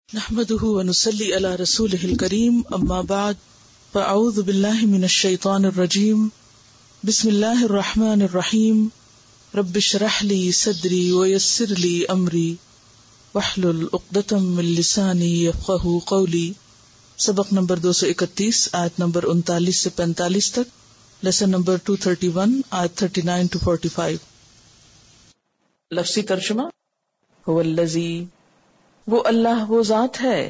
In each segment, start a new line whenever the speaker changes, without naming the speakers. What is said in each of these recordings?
نحمده ونصلي على رسوله الكريم اما بعد فاعوذ بالله من الشيطان الرجيم بسم الله الرحمن الرحيم رب اشرح لي صدري ويسر لي امري واحلل عقدة من لساني يفقهوا قولي. سبق نمبر 231 آیت نمبر 39 سے 45 تک، لیسن نمبر 231 آیت 39 to 45. لفظی ترجمہ: هو الذی، وہ اللہ وہ ذات ہے،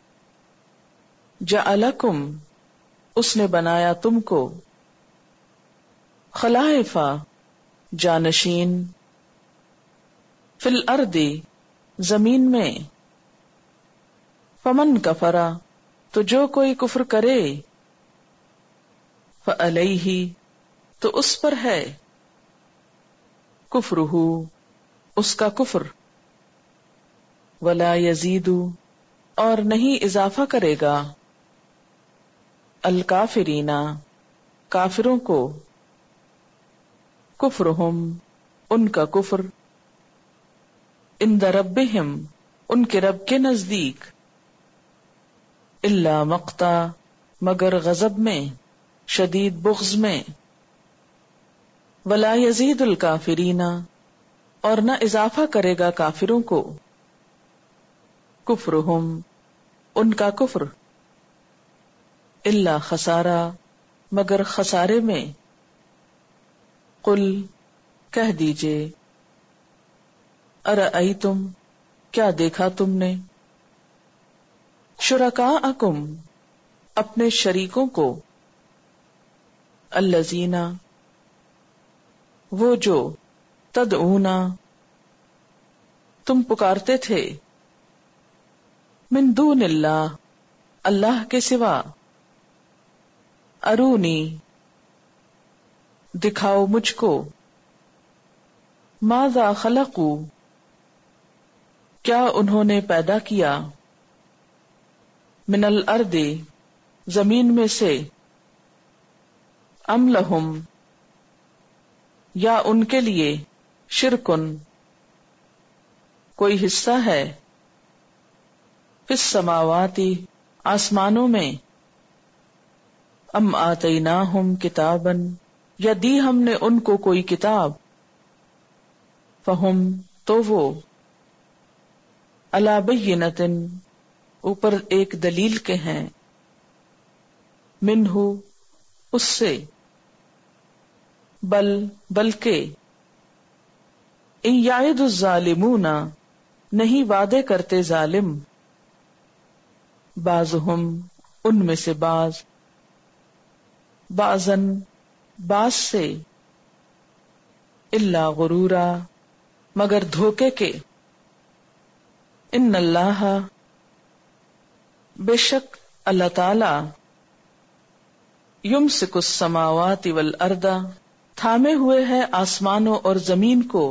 جعلکم، اس نے بنایا تم کو، خلائف، جانشین، فی الارض، زمین میں، فمن کفر، تو جو کوئی کفر کرے، فعلیہ، تو اس پر ہے، کفرہ، اس کا کفر، ولا یزید، اور نہیں اضافہ کرے گا، الکافرین، کافروں کو، کفرہم، ان کا کفر، عند ربہم، ان کے رب کے نزدیک، الا مقتا، مگر غضب میں، شدید بغض میں، ولا یزید الکافرین، اور نہ اضافہ کرے گا کافروں کو، کفرہم، ان کا کفر، الا خسارا، مگر خسارے میں، قل، کہہ دیجئے، ارأیتم، کیا دیکھا تم نے، شرکاءکم، اپنے شریکوں کو، الذین، وہ جو، تدعون، تم پکارتے تھے، من دون اللہ، اللہ کے سوا، ارونی، دکھاؤ مجھ کو، ماذا خلقوا، کیا انہوں نے پیدا کیا، من الارض، زمین میں سے، ام لہم، یا ان کے لیے، شرکن، کوئی حصہ ہے، فی السماوات، آسمانوں میں، ام آتیناہم کتابا، یا دی ہم نے ان کو کوئی کتاب، فہم، تو وہ، علی بینۃ، اوپر ایک دلیل کے ہیں، منہ، اس سے، بلکہ، ان یعد الظالمون، نہیں وعدے کرتے ظالم، بعضہم، ان میں سے بعض، بعضاً، بعض سے، الا غرورا، مگر دھوکے کے، ان اللہ، بے شک اللہ تعالی، یمسک السماوات والارض، تھامے ہوئے ہے آسمانوں اور زمین کو،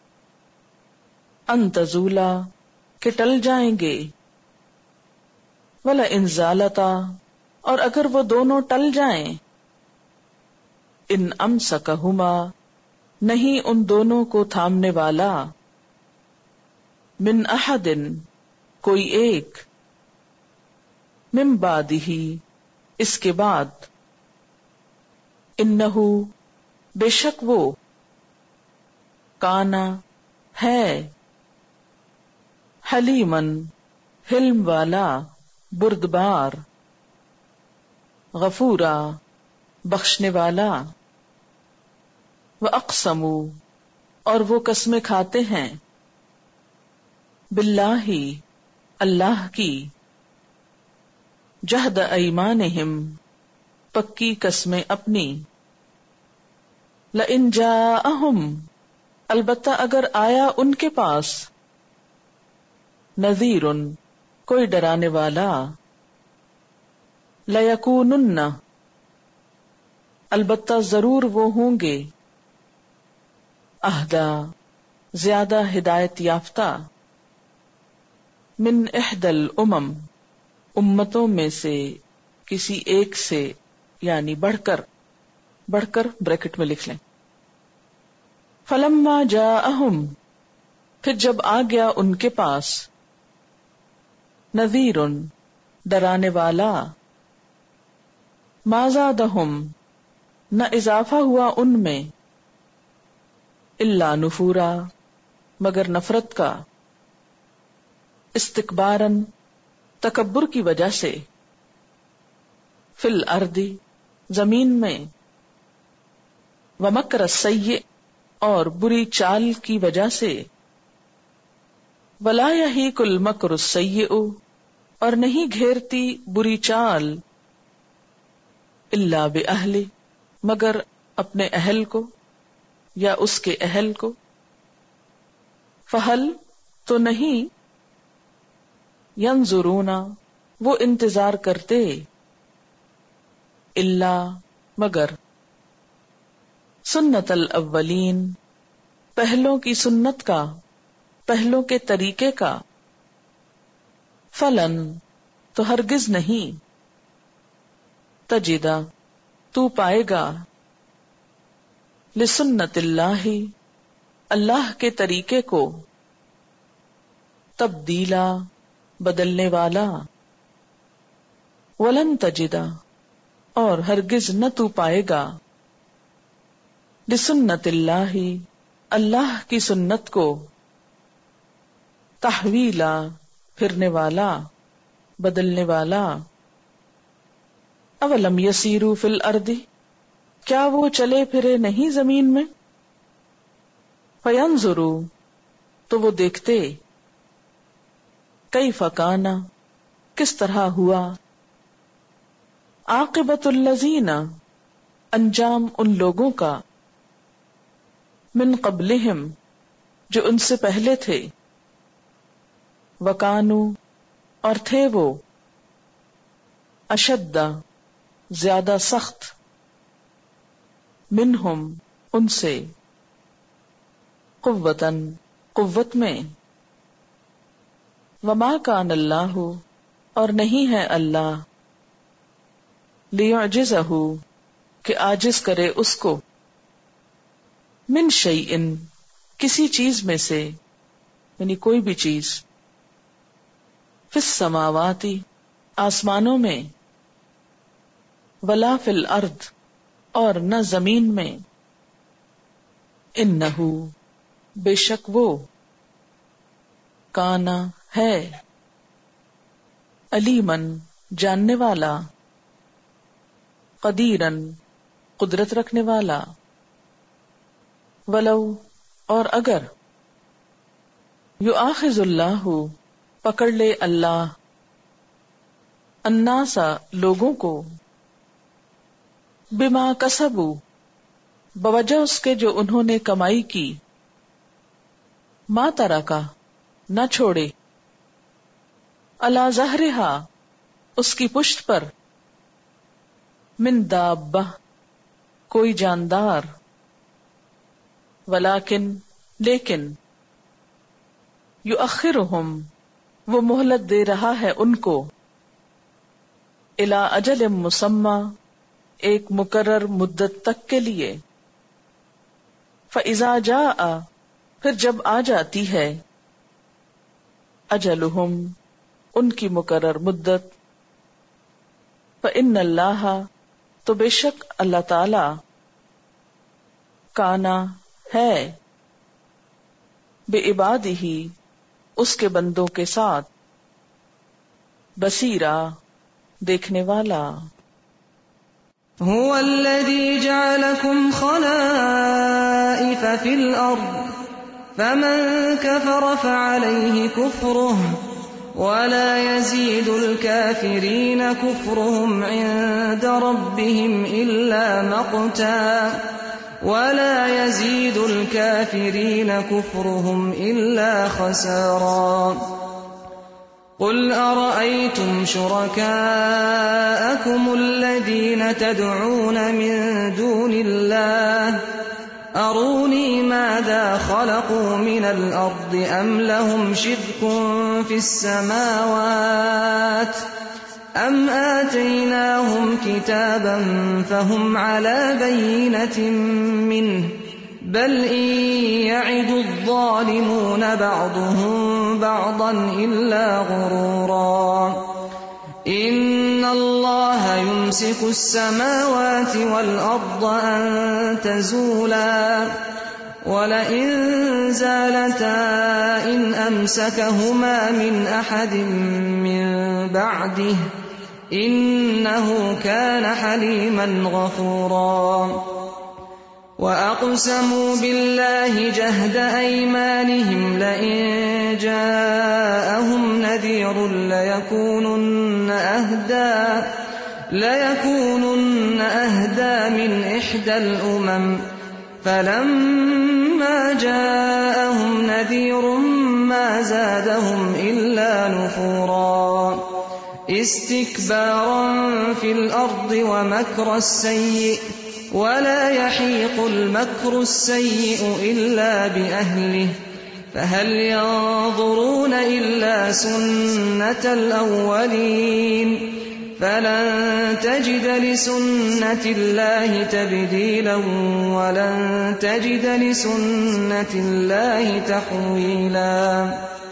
ان تزولا، کہ ٹل جائیں گے، وَلَئِنْ زَالَتَا، اور اگر وہ دونوں ٹل جائیں، ان أَمْسَكَهُمَا، نہیں ان دونوں کو تھامنے والا، من احد، کوئی ایک، من بعدہ، اس کے بعد، انہ، بے شک وہ، کانا، ہے، حلیمن، حلم والا، بردبار، غفورا، بخشنے والا، وَأَقْسَمُوا، اور وہ قسمیں کھاتے ہیں، باللہ، اللہ کی، جہد ایمانہم، پکی قسمیں اپنی، لئن جاءہم، البتہ اگر آیا ان کے پاس، نذیر، کوئی ڈرانے والا، لیکونن، البتہ ضرور وہ ہوں گے، اہدا، زیادہ ہدایت یافتہ، من احدى الامم، امتوں میں سے کسی ایک سے، یعنی بڑھ کر بریکٹ میں لکھ لیں، فلما جاءہم، پھر جب آ گیا ان کے پاس، نذیر ڈرانے والا، ما زادہم نہ اضافہ ہوا ان میں، الا نفورا مگر نفرت کا، استکبارن تکبر کی وجہ سے، فی الارض زمین میں، ومکر السیئ اور بری چال کی وجہ سے، ولا یحیق المکر السیئ اور نہیں گھیرتی بری چال، الا باہلہ مگر اپنے اہل کو یا اس کے اہل کو، فہل تو نہیں، ینظرون وہ انتظار کرتے، الا مگر، سنت الاولین پہلوں کی سنت کا، پہلوں کے طریقے کا، فلن تو ہرگز نہیں، تجدہ تو پائے گا، لسنت اللہ اللہ کے طریقے کو، تبدیلا بدلنے والا، ولن تجدہ اور ہرگز نہ تو پائے گا، لسنت اللہ اللہ کی سنت کو، تحویلا پھرنے والا، بدلنے والا، اولم یسیروا فی الارض کیا وہ چلے پھرے نہیں زمین میں، فینظروا تو وہ دیکھتے، کیف کان کس طرح ہوا، عاقبۃ الذین انجام ان لوگوں کا، من قبلہم جو ان سے پہلے تھے، وکانوا اور تھے وہ، اشد زیادہ سخت، منہم ان سے، قوتاً قوت میں، وما کان اللہ اور نہیں ہے اللہ، لیعجزہ کہ عاجز کرے اس کو، من شیئن کسی چیز میں سے، یعنی کوئی بھی چیز، فی السماوات آسمانوں میں، ولا فی الارض اور نہ زمین میں، انہ بے شک وہ، کانا ہے، علیمن جاننے والا، قدیرن قدرت رکھنے والا، ولو اور اگر، یؤاخذ اللہ پکڑ لے اللہ، الناس لوگوں کو، بما کسبوا بوجہ اس کے جو انہوں نے کمائی کی، ما ترکا نہ چھوڑے، علی ظہرہا اس کی پشت پر، من دابہ کوئی جاندار، ولیکن لیکن، یؤخرہم وہ مہلت دے رہا ہے ان کو، الی اجل مسمی ایک مقرر مدت تک کے لیے، فاذا جاء پھر جب آ جاتی ہے، اجلہم ان کی مقرر مدت، فإن اللہ تو بے شک اللہ تعالی، کانا ہے، بعبادہ اس کے بندوں کے ساتھ، بصیرا دیکھنے والا۔
هو الذي جعلكم خلائف في الأرض فمن كفر فعليه كفره ولا يزيد الكافرين كفرهم عند ربهم إلا مقتا ولا يزيد الكافرين كفرهم إلا خسارا قل أرأيتم شركاءكم الذين تدعون من دون الله أروني ماذا خلقوا من الأرض أم لهم شرك في السماوات أم آتيناهم كتابا فهم على بينة منه بل إن يعد الظالمون بعضهم بعضا إلا غرورا۔ يمسك السماوات والأرض أن تزولا ولئن زالتا إن أمسكهما من أحد من بعده إنه كان حليما غفورا وأقسموا بالله جهد أيمانهم لئن جاءهم نذير ليكونن أهدى من إحدى الأمم فلما جاءهم نذير ما زادهم إلا نفورا استكبارا في الأرض ومكر السيء ولا يحيق المكر السيء إلا بأهله فهل ينظرون إلا سنة الأولين فلن تجد لسنة الله تبديلا ولن تجد لسنة الله تحويلا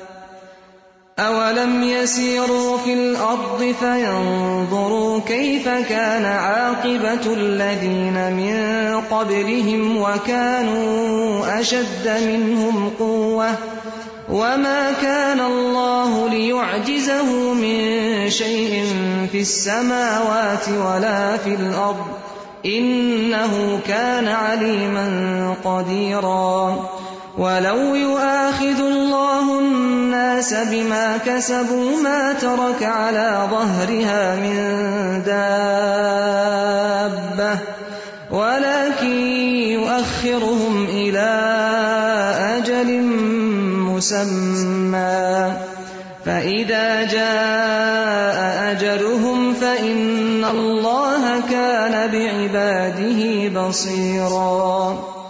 أولم يسيروا في الأرض فينظروا كيف كان عاقبة الذين من قبلهم وكانوا أشد منهم قوة وما كان الله ليعجزه من شيء في السماوات ولا في الأرض إنه كان عليما قديرا ولو يؤاخذ الله الناس بما كسبوا ما ترك على ظهرها من دابة ولكن يؤخرهم إلى أجل مسمى فإذا جاء أجلهم فإن الله كان بعباده بصيرا